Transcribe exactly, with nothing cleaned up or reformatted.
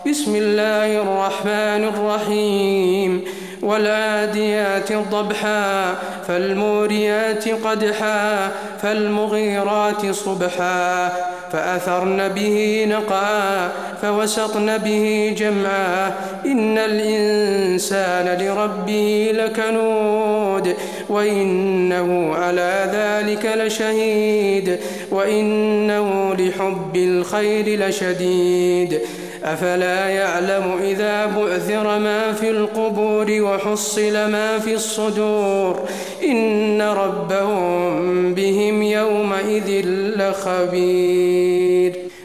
بسم الله الرحمن الرحيم والعاديات ضبحا فالموريات قدحا فالمغيرات صبحا فأثرن به نقعا فوسطن به جمعا إن الإنسان لربه لكنود وإنه على ذلك لشهيد وإنه لحب الخير لشديد أفلا يعلم إذا بعثر ما في القبور وحصل ما في الصدور إن ربهم بهم يومئذ لخبير.